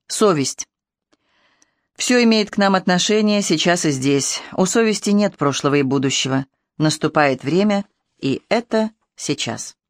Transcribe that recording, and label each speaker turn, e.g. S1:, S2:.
S1: Совесть. Все имеет к нам отношение сейчас и здесь. У совести нет прошлого и будущего. Наступает время, и это сейчас.